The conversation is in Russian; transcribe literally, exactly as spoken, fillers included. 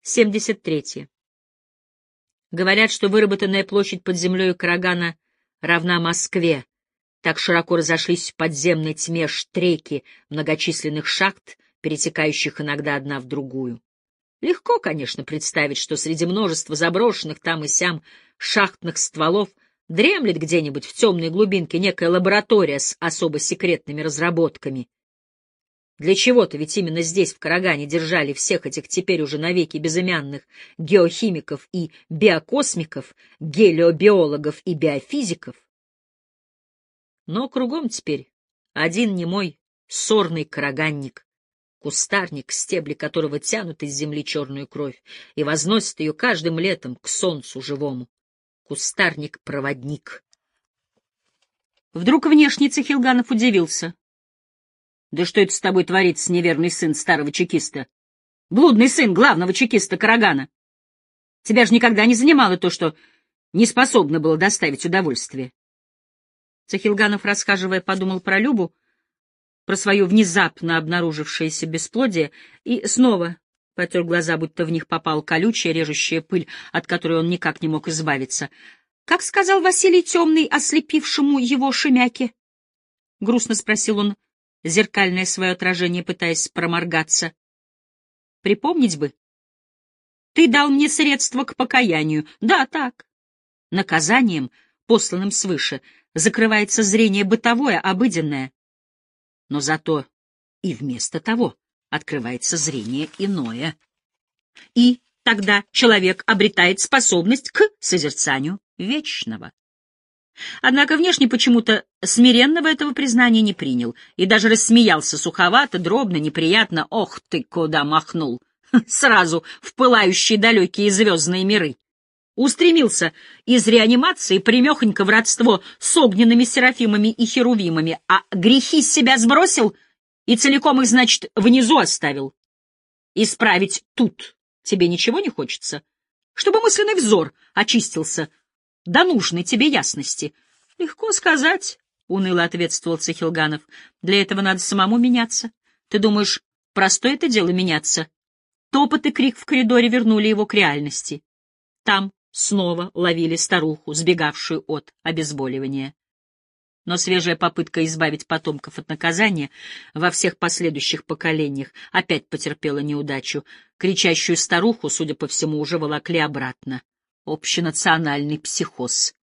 семьдесят третье. Говорят, что выработанная площадь под землей Карагана равна Москве. Так широко разошлись в подземной тьме штреки многочисленных шахт, перетекающих иногда одна в другую. Легко, конечно, представить, что среди множества заброшенных там и сям шахтных стволов дремлет где-нибудь в темной глубинке некая лаборатория с особо секретными разработками. Для чего-то ведь именно здесь, в Карагане, держали всех этих теперь уже навеки безымянных геохимиков и биокосмиков, гелиобиологов и биофизиков. Но кругом теперь один немой сорный караганник, кустарник, стебли которого тянут из земли черную кровь и возносят ее каждым летом к солнцу живому. Кустарник-проводник. Вдруг внешне Цихилганов удивился. — Да что это с тобой творится, неверный сын старого чекиста? Блудный сын главного чекиста Карагана. Тебя же никогда не занимало то, что не способно было доставить удовольствие. Цихилганов, расхаживая, подумал про Любу, про свое внезапно обнаружившееся бесплодие, и снова потер глаза, будто в них попала колючая, режущая пыль, от которой он никак не мог избавиться. — Как сказал Василий Темный, ослепившему его Шемяке? — грустно спросил он, зеркальное свое отражение пытаясь проморгаться. — Припомнить бы. Ты дал мне средства к покаянию. Да, так. Наказанием, посланным свыше, закрывается зрение бытовое, обыденное. Но зато и вместо того открывается зрение иное. И тогда человек обретает способность к созерцанию вечного. Однако внешне почему-то смиренного этого признания не принял и даже рассмеялся суховато, дробно, неприятно. Ох ты, куда махнул! Сразу в пылающие далекие звездные миры. Устремился из реанимации примехонько в родство с огненными серафимами и херувимами, а грехи с себя сбросил и целиком их, значит, внизу оставил. Исправить тут тебе ничего не хочется? Чтобы мысленный взор очистился до нужной тебе ясности. — Легко сказать, — уныло ответствовал Цихилганов. — Для этого надо самому меняться. Ты думаешь, простое это дело меняться? Топот и крик в коридоре вернули его к реальности. Там снова ловили старуху, сбегавшую от обезболивания. Но свежая попытка избавить потомков от наказания во всех последующих поколениях опять потерпела неудачу. Кричащую старуху, судя по всему, уже волокли обратно. Общенациональный психоз.